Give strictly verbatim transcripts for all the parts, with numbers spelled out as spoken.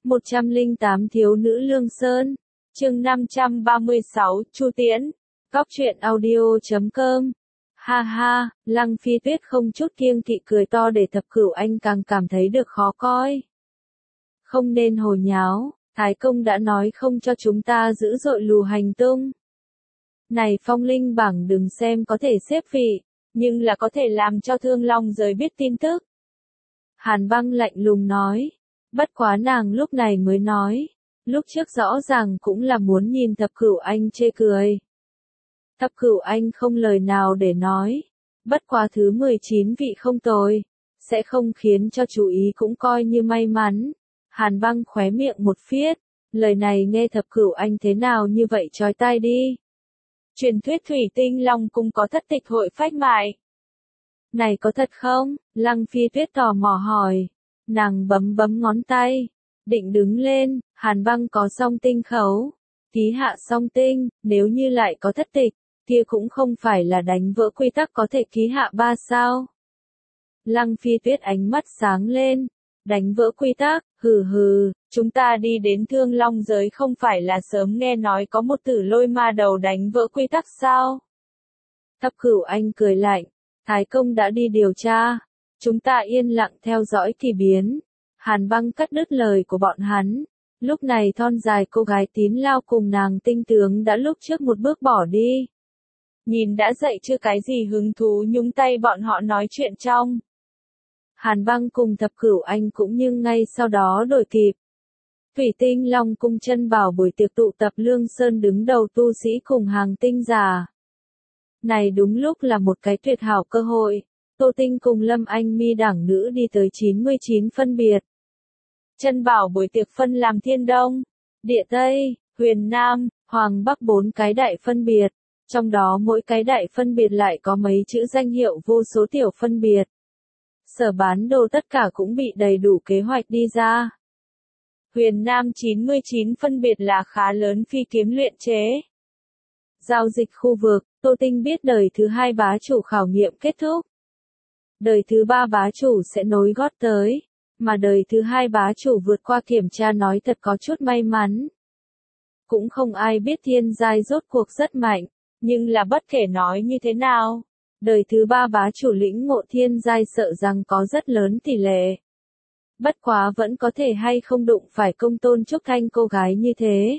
một trăm lẻ tám Thiếu nữ Lương Sơn, chương năm trăm ba mươi sáu, Chu Tiễn, Cóc truyện audio chấm com. Ha ha, Lăng Phi Tuyết không chút kiêng kỵ cười to để Thập Cửu Anh càng cảm thấy được khó coi. Không nên hồ nháo, Thái Công đã nói không cho chúng ta dữ dội lù hành tung. Này phong linh bảng đừng xem có thể xếp vị, nhưng là có thể làm cho Thương Long giới biết tin tức. Hàn Băng lạnh lùng nói, bất quá nàng lúc này mới nói, lúc trước rõ ràng cũng là muốn nhìn Thập Cửu Anh chê cười. Thập Cửu Anh không lời nào để nói, bất quá thứ mười chín vị không tồi, sẽ không khiến cho chú ý cũng coi như may mắn. Hàn Băng khóe miệng một phiết, lời này nghe Thập Cửu Anh thế nào như vậy chói tai đi. Truyền thuyết Thủy Tinh Long Cung có thất tịch hội phách mại. Này có thật không? Lăng Phi Tuyết tò mò hỏi. Nàng bấm bấm ngón tay, định đứng lên. Hàn Băng có song tinh khấu, ký hạ song tinh, nếu như lại có thất tịch, kia cũng không phải là đánh vỡ quy tắc có thể ký hạ ba sao. Lăng Phi Tuyết ánh mắt sáng lên, đánh vỡ quy tắc, hừ hừ, chúng ta đi đến Thương Long giới không phải là sớm nghe nói có một tử lôi ma đầu đánh vỡ quy tắc sao? Thập Cửu Anh cười lạnh, Thái Công đã đi điều tra, chúng ta yên lặng theo dõi kỳ biến. Hàn Băng cắt đứt lời của bọn hắn, lúc này thon dài cô gái Tín Lao cùng nàng tinh tướng đã lúc trước một bước bỏ đi. Nhìn đã dậy chưa cái gì hứng thú nhúng tay bọn họ nói chuyện trong. Hàn Băng cùng Thập Cửu Anh cũng nhưng ngay sau đó đổi kịp. Thủy Tinh Long Cung chân bảo buổi tiệc tụ tập Lương Sơn đứng đầu tu sĩ cùng hàng tinh giả. Này đúng lúc là một cái tuyệt hảo cơ hội, Tô Tinh cùng Lâm Anh Mi đảng nữ đi tới chín mươi chín phân biệt. Chân bảo buổi tiệc phân làm Thiên Đông, Địa Tây, Huyền Nam, Hoàng Bắc bốn cái đại phân biệt, trong đó mỗi cái đại phân biệt lại có mấy chữ danh hiệu vô số tiểu phân biệt. Sở bán đồ tất cả cũng bị đầy đủ kế hoạch đi ra. Huyền Nam chín mươi chín phân biệt là khá lớn phi kiếm luyện chế. Giao dịch khu vực, Tô Tinh biết đời thứ hai bá chủ khảo nghiệm kết thúc. Đời thứ ba bá chủ sẽ nối gót tới, mà đời thứ hai bá chủ vượt qua kiểm tra nói thật có chút may mắn. Cũng không ai biết thiên giai rốt cuộc rất mạnh, nhưng là bất kể nói như thế nào, đời thứ ba bá chủ lĩnh ngộ thiên giai sợ rằng có rất lớn tỷ lệ. Bất quá vẫn có thể hay không đụng phải Công Tôn Trúc Thanh cô gái như thế.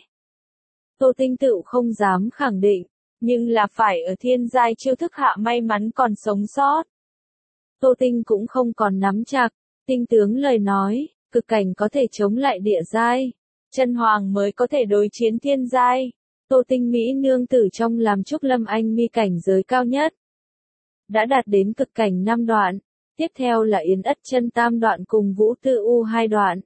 Tô Tinh tự không dám khẳng định, nhưng là phải ở thiên giai chiêu thức hạ may mắn còn sống sót. Tô Tinh cũng không còn nắm chặt, tinh tướng lời nói, cực cảnh có thể chống lại địa giai, chân hoàng mới có thể đối chiến thiên giai. Tô Tinh Mỹ nương tử trong làm Trúc Lâm Anh Mi cảnh giới cao nhất. Đã đạt đến cực cảnh năm đoạn, tiếp theo là Yến Ất chân tam đoạn cùng Vũ Tư U hai đoạn.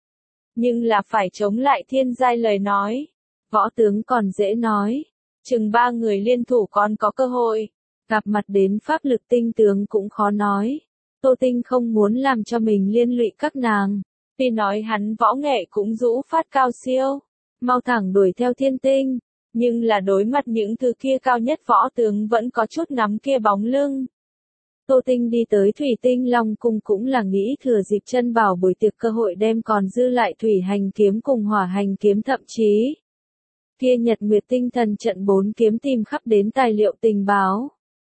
Nhưng là phải chống lại thiên giai lời nói, võ tướng còn dễ nói, chừng ba người liên thủ còn có cơ hội, gặp mặt đến pháp lực tinh tướng cũng khó nói. Tô Tinh không muốn làm cho mình liên lụy các nàng, tuy nói hắn võ nghệ cũng rũ phát cao siêu, mau thẳng đuổi theo thiên tinh, nhưng là đối mặt những thứ kia cao nhất võ tướng vẫn có chút nắm kia bóng lưng. Tô Tinh đi tới Thủy Tinh Long Cung cũng là nghĩ thừa dịp chân bảo buổi tiệc cơ hội đem còn dư lại thủy hành kiếm cùng hỏa hành kiếm thậm chí kia Nhật Nguyệt Tinh Thần trận bốn kiếm tìm khắp đến tài liệu tình báo.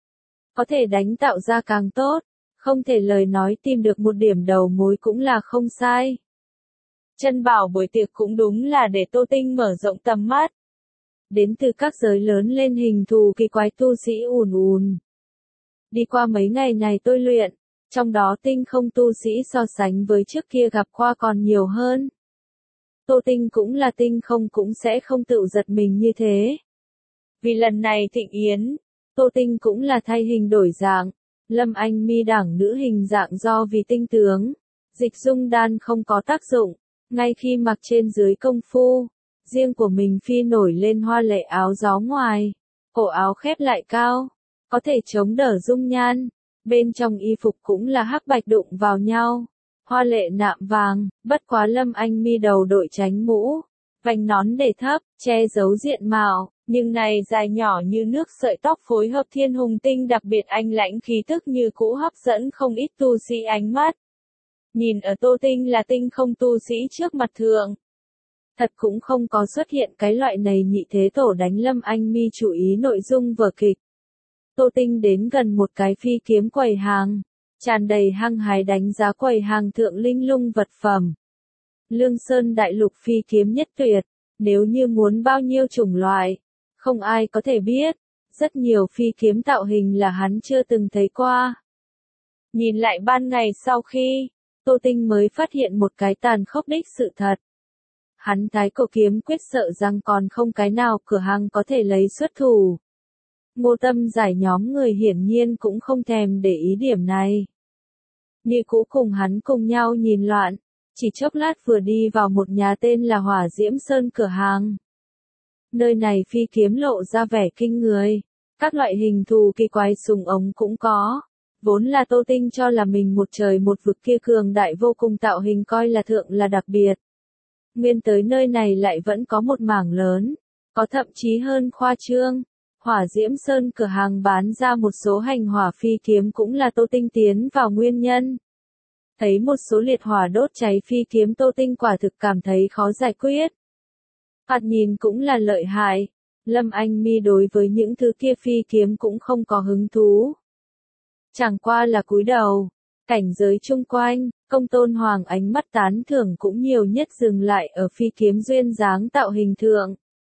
Có thể đánh tạo ra càng tốt, không thể lời nói tìm được một điểm đầu mối cũng là không sai. Chân bảo buổi tiệc cũng đúng là để Tô Tinh mở rộng tầm mắt. Đến từ các giới lớn lên hình thù kỳ quái tu sĩ ùn ùn. Đi qua mấy ngày này tôi luyện, trong đó tinh không tu sĩ so sánh với trước kia gặp qua còn nhiều hơn. Tô Tinh cũng là tinh không cũng sẽ không tự giật mình như thế. Vì lần này thịnh yến, Tô Tinh cũng là thay hình đổi dạng, Lâm Anh Mi đảng nữ hình dạng do vì tinh tướng, dịch dung đan không có tác dụng, ngay khi mặc trên dưới công phu, riêng của mình phi nổi lên hoa lệ áo gió ngoài, cổ áo khép lại cao, có thể chống đỡ dung nhan, bên trong y phục cũng là hắc bạch đụng vào nhau, hoa lệ nạm vàng, bất quá Lâm Anh Mi đầu đội tránh mũ, vành nón để thấp, che giấu diện mạo, nhưng này dài nhỏ như nước sợi tóc phối hợp thiên hùng tinh đặc biệt anh lãnh khí tức như cũ hấp dẫn không ít tu sĩ ánh mắt. Nhìn ở Tô Tinh là tinh không tu sĩ trước mặt thượng. Thật cũng không có xuất hiện cái loại này nhị thế tổ đánh Lâm Anh Mi chú ý nội dung vở kịch. Tô Tinh đến gần một cái phi kiếm quầy hàng, tràn đầy hăng hái đánh giá quầy hàng thượng linh lung vật phẩm. Lương Sơn đại lục phi kiếm nhất tuyệt, nếu như muốn bao nhiêu chủng loại, không ai có thể biết, rất nhiều phi kiếm tạo hình là hắn chưa từng thấy qua. Nhìn lại ban ngày sau khi, Tô Tinh mới phát hiện một cái tàn khốc đích sự thật. Hắn thái cổ kiếm quyết sợ rằng còn không cái nào cửa hàng có thể lấy xuất thủ. Ngô Tâm giải nhóm người hiển nhiên cũng không thèm để ý điểm này. Như cũ cùng hắn cùng nhau nhìn loạn, chỉ chốc lát vừa đi vào một nhà tên là Hỏa Diễm Sơn cửa hàng. Nơi này phi kiếm lộ ra vẻ kinh người, các loại hình thù kỳ quái súng ống cũng có. Vốn là Tô Tinh cho là mình một trời một vực kia cường đại vô cùng tạo hình coi là thượng là đặc biệt. Nguyên tới nơi này lại vẫn có một mảng lớn, có thậm chí hơn khoa trương. Hỏa Diễm Sơn cửa hàng bán ra một số hành hỏa phi kiếm cũng là Tô Tinh tiến vào nguyên nhân. Thấy một số liệt hỏa đốt cháy phi kiếm Tô Tinh quả thực cảm thấy khó giải quyết. Thoạt nhìn cũng là lợi hại, Lâm Anh Mi đối với những thứ kia phi kiếm cũng không có hứng thú. Chẳng qua là cúi đầu, cảnh giới chung quanh, Công Tôn Hoàng ánh mắt tán thưởng cũng nhiều nhất dừng lại ở phi kiếm duyên dáng tạo hình thượng.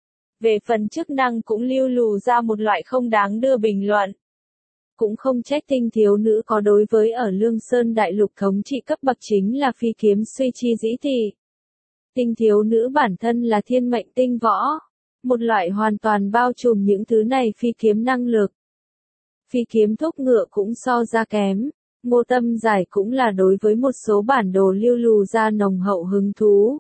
Về phần chức năng cũng lưu lù ra một loại không đáng đưa bình luận. Cũng không trách Tinh thiếu nữ có đối với ở Lương Sơn đại lục thống trị cấp bậc chính là phi kiếm suy chi dĩ thị. Tinh thiếu nữ bản thân là thiên mệnh tinh võ, một loại hoàn toàn bao trùm những thứ này phi kiếm năng lực. Phi kiếm thúc ngựa cũng so ra kém, Ngô Tâm giải cũng là đối với một số bản đồ lưu lù ra nồng hậu hứng thú.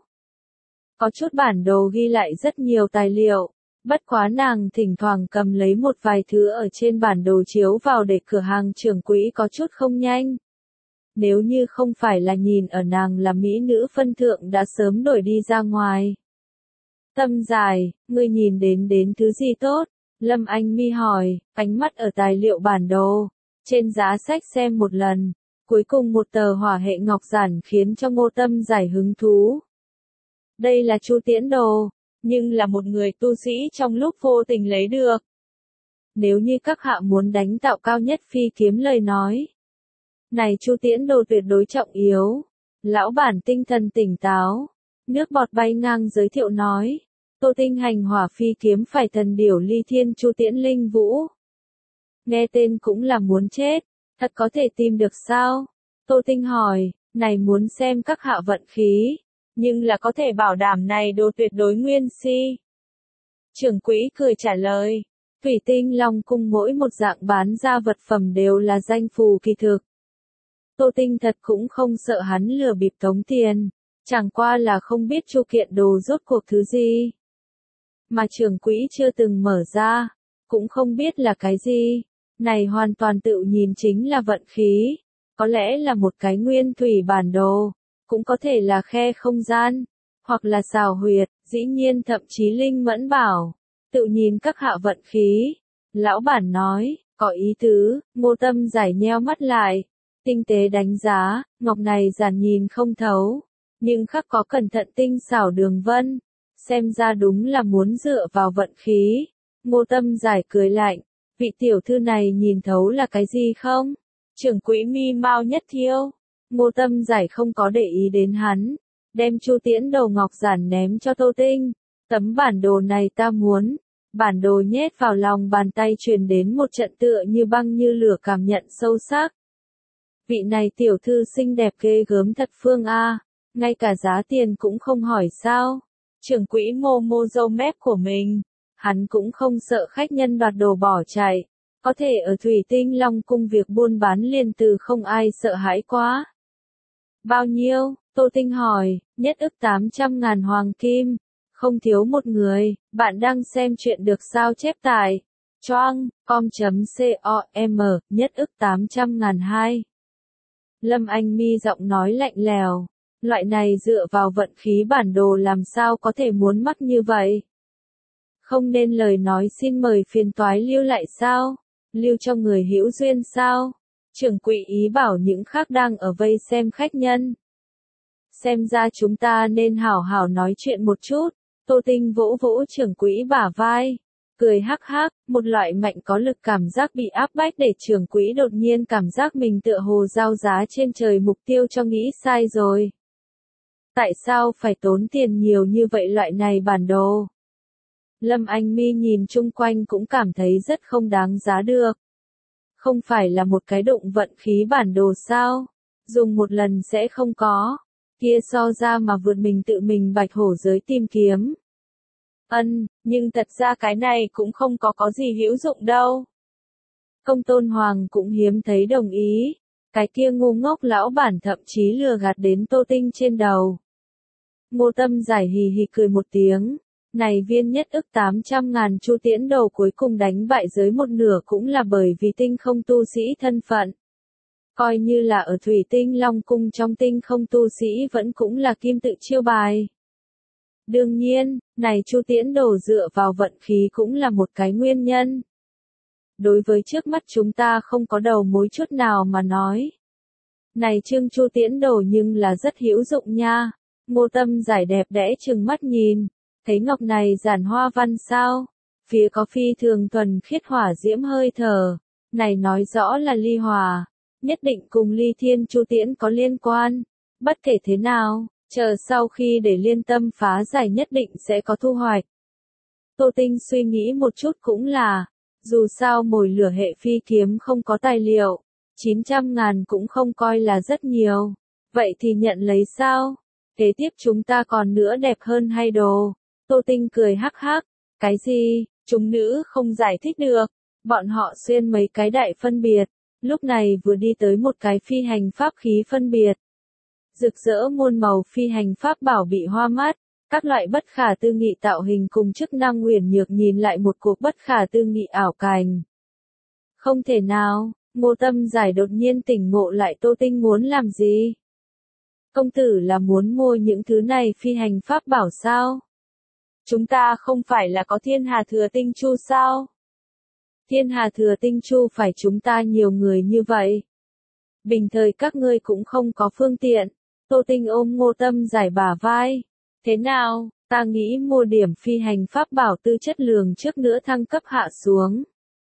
Có chút bản đồ ghi lại rất nhiều tài liệu, bất quá nàng thỉnh thoảng cầm lấy một vài thứ ở trên bản đồ chiếu vào để cửa hàng trưởng quỹ có chút không nhanh. Nếu như không phải là nhìn ở nàng là mỹ nữ phân thượng đã sớm đổi đi ra ngoài. Tâm dài, ngươi nhìn đến đến thứ gì tốt? Lâm Anh Mi hỏi, ánh mắt ở tài liệu bản đồ, trên giá sách xem một lần, cuối cùng một tờ hỏa hệ ngọc giản khiến cho Ngô Tâm giải hứng thú. Đây là Chu Tiễn đồ, nhưng là một người tu sĩ trong lúc vô tình lấy được. Nếu như các hạ muốn đánh tạo cao nhất phi kiếm lời nói. Này Chu Tiễn đồ tuyệt đối trọng yếu. Lão bản tinh thần tỉnh táo. Nước bọt bay ngang giới thiệu nói. Tô Tinh hành hỏa phi kiếm phải thần điểu ly thiên Chu Tiễn linh vũ. Nghe tên cũng là muốn chết. Thật có thể tìm được sao? Tô Tinh hỏi, này muốn xem các hạ vận khí. Nhưng là có thể bảo đảm này đồ tuyệt đối nguyên si. Trưởng quỹ cười trả lời. Thủy Tinh Long cung mỗi một dạng bán ra vật phẩm đều là danh phù kỳ thực. Tô Tinh thật cũng không sợ hắn lừa bịp tống tiền. Chẳng qua là không biết chu kiện đồ rốt cuộc thứ gì. Mà trưởng quỹ chưa từng mở ra. Cũng không biết là cái gì. Này hoàn toàn tự nhìn chính là vận khí. Có lẽ là một cái nguyên thủy bản đồ. Cũng có thể là khe không gian. Hoặc là xào huyệt. Dĩ nhiên thậm chí linh mẫn bảo. Tự nhìn các hạ vận khí. Lão bản nói, có ý tứ, Ngô Tâm giải nheo mắt lại. Tinh tế đánh giá, ngọc này giản nhìn không thấu. Nhưng khắc có cẩn thận tinh xảo đường vân. Xem ra đúng là muốn dựa vào vận khí. Ngô Tâm giải cười lạnh. Vị tiểu thư này nhìn thấu là cái gì không? Trưởng quỹ mi mau nhất thiêu. Ngô Tâm giải không có để ý đến hắn. Đem Chu Tiễn đầu ngọc giản ném cho Tô Tinh. Tấm bản đồ này ta muốn. Bản đồ nhét vào lòng bàn tay truyền đến một trận tựa như băng như lửa cảm nhận sâu sắc. Vị này tiểu thư xinh đẹp ghê gớm thật Phương A. Ngay cả giá tiền cũng không hỏi sao. Trưởng quỹ mô mô râu mép của mình. Hắn cũng không sợ khách nhân đoạt đồ bỏ chạy. Có thể ở Thủy Tinh Long cung việc buôn bán liền từ không ai sợ hãi quá. Bao nhiêu? Tô Tinh hỏi, nhất ức tám trăm ngàn hoàng kim. Không thiếu một người, bạn đang xem chuyện được sao chép tải. Choang, com.com, nhất ức tám trăm ngàn hai. Lâm Anh Mi giọng nói lạnh lèo. Loại này dựa vào vận khí bản đồ làm sao có thể muốn mắc như vậy. Không nên lời nói xin mời phiền toái lưu lại sao? Lưu cho người hữu duyên sao? Trưởng quỹ ý bảo những khác đang ở vây xem khách nhân. xem ra chúng ta nên hảo hảo nói chuyện một chút. Tô Tinh vỗ vỗ trưởng quỹ bả vai, cười hắc hắc, một loại mạnh có lực cảm giác bị áp bách để trưởng quỹ đột nhiên cảm giác mình tựa hồ giao giá trên trời mục tiêu cho nghĩ sai rồi. Tại sao phải tốn tiền nhiều như vậy loại này bản đồ? Lâm Anh Mi nhìn chung quanh cũng cảm thấy rất không đáng giá được. Không phải là một cái đụng vận khí bản đồ sao? Dùng một lần sẽ không có. Kia so ra mà vượt mình tự mình bạch hổ giới tìm kiếm. Ân, nhưng thật ra cái này cũng không có có gì hữu dụng đâu. Công Tôn Hoàng cũng hiếm thấy đồng ý. Cái kia ngu ngốc lão bản thậm chí lừa gạt đến Tô Tinh trên đầu. Ngô Tâm giải hì hì cười một tiếng. Này viên nhất ức tám trăm ngàn chu tiễn đồ cuối cùng đánh bại giới một nửa cũng là bởi vì tinh không tu sĩ thân phận. Coi như là ở Thủy Tinh Long Cung trong tinh không tu sĩ vẫn cũng là kim tự chiêu bài. Đương nhiên, này chu tiễn đồ dựa vào vận khí cũng là một cái nguyên nhân. Đối với trước mắt chúng ta không có đầu mối chút nào mà nói. Này chương chu tiễn đồ nhưng là rất hữu dụng nha. Ngô Tâm giải đẹp đẽ trừng mắt nhìn. Thấy ngọc này giản hoa văn sao? Phía có phi thường thuần khiết hỏa diễm hơi thở. Này nói rõ là ly hòa. Nhất định cùng ly thiên chu tiễn có liên quan. Bất kể thế nào, chờ sau khi để liên tâm phá giải nhất định sẽ có thu hoạch. Tô Tinh suy nghĩ một chút cũng là, dù sao mồi lửa hệ phi kiếm không có tài liệu, chín trăm ngàn cũng không coi là rất nhiều. Vậy thì nhận lấy sao? Kế tiếp chúng ta còn nữa đẹp hơn hay đồ? Tô Tinh cười hắc hắc, cái gì, chúng nữ không giải thích được, bọn họ xuyên mấy cái đại phân biệt, lúc này vừa đi tới một cái phi hành pháp khí phân biệt. Rực rỡ muôn màu phi hành pháp bảo bị hoa mắt, các loại bất khả tư nghị tạo hình cùng chức năng huyền nhược nhìn lại một cuộc bất khả tư nghị ảo cảnh. Không thể nào, Ngô Tâm giải đột nhiên tỉnh ngộ lại Tô Tinh muốn làm gì? Công tử là muốn mua những thứ này phi hành pháp bảo sao? Chúng ta không phải là có thiên hà thừa tinh chu sao? Thiên hà thừa tinh chu phải chúng ta nhiều người như vậy. Bình thời các ngươi cũng không có phương tiện. Tô Tinh ôm Ngô Tâm giải bả vai. Thế nào, ta nghĩ mua điểm phi hành pháp bảo tư chất lượng trước nữa thăng cấp hạ xuống.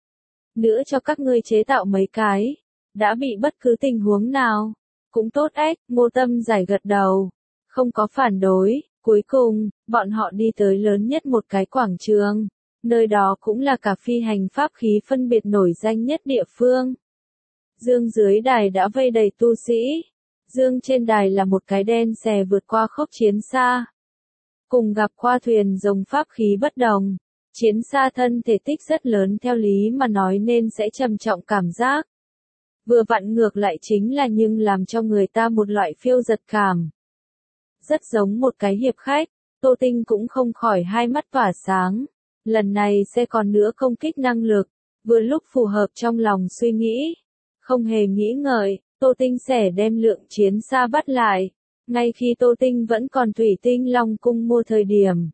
Nữa cho các ngươi chế tạo mấy cái. Đã bị bất cứ tình huống nào. Cũng tốt ếch, Ngô Tâm giải gật đầu. Không có phản đối. Cuối cùng, bọn họ đi tới lớn nhất một cái quảng trường. Nơi đó cũng là cả phi hành pháp khí phân biệt nổi danh nhất địa phương. Dương dưới đài đã vây đầy tu sĩ. Dương trên đài là một cái đen xè vượt qua khốc chiến xa. Cùng gặp qua thuyền rồng pháp khí bất đồng. Chiến xa thân thể tích rất lớn theo lý mà nói nên sẽ trầm trọng cảm giác. Vừa vặn ngược lại chính là nhưng làm cho người ta một loại phiêu giật cảm. Rất giống một cái hiệp khách, Tô Tinh cũng không khỏi hai mắt tỏa sáng. Lần này sẽ còn nữa công kích năng lực, vừa lúc phù hợp trong lòng suy nghĩ. Không hề nghĩ ngợi, Tô Tinh sẽ đem lượng chiến xa bắt lại, ngay khi Tô Tinh vẫn còn Thủy Tinh Long Cung mua thời điểm.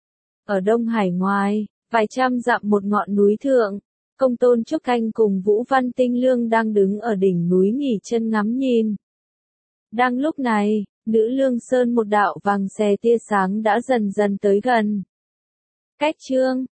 Ở Đông Hải ngoài, vài trăm dặm một ngọn núi thượng, Công Tôn Trúc Canh cùng Vũ Văn Tinh Lương đang đứng ở đỉnh núi nghỉ chân ngắm nhìn. Đang lúc này, Nữ Lương Sơn một đạo vàng xè tia sáng đã dần dần tới gần. Cách chương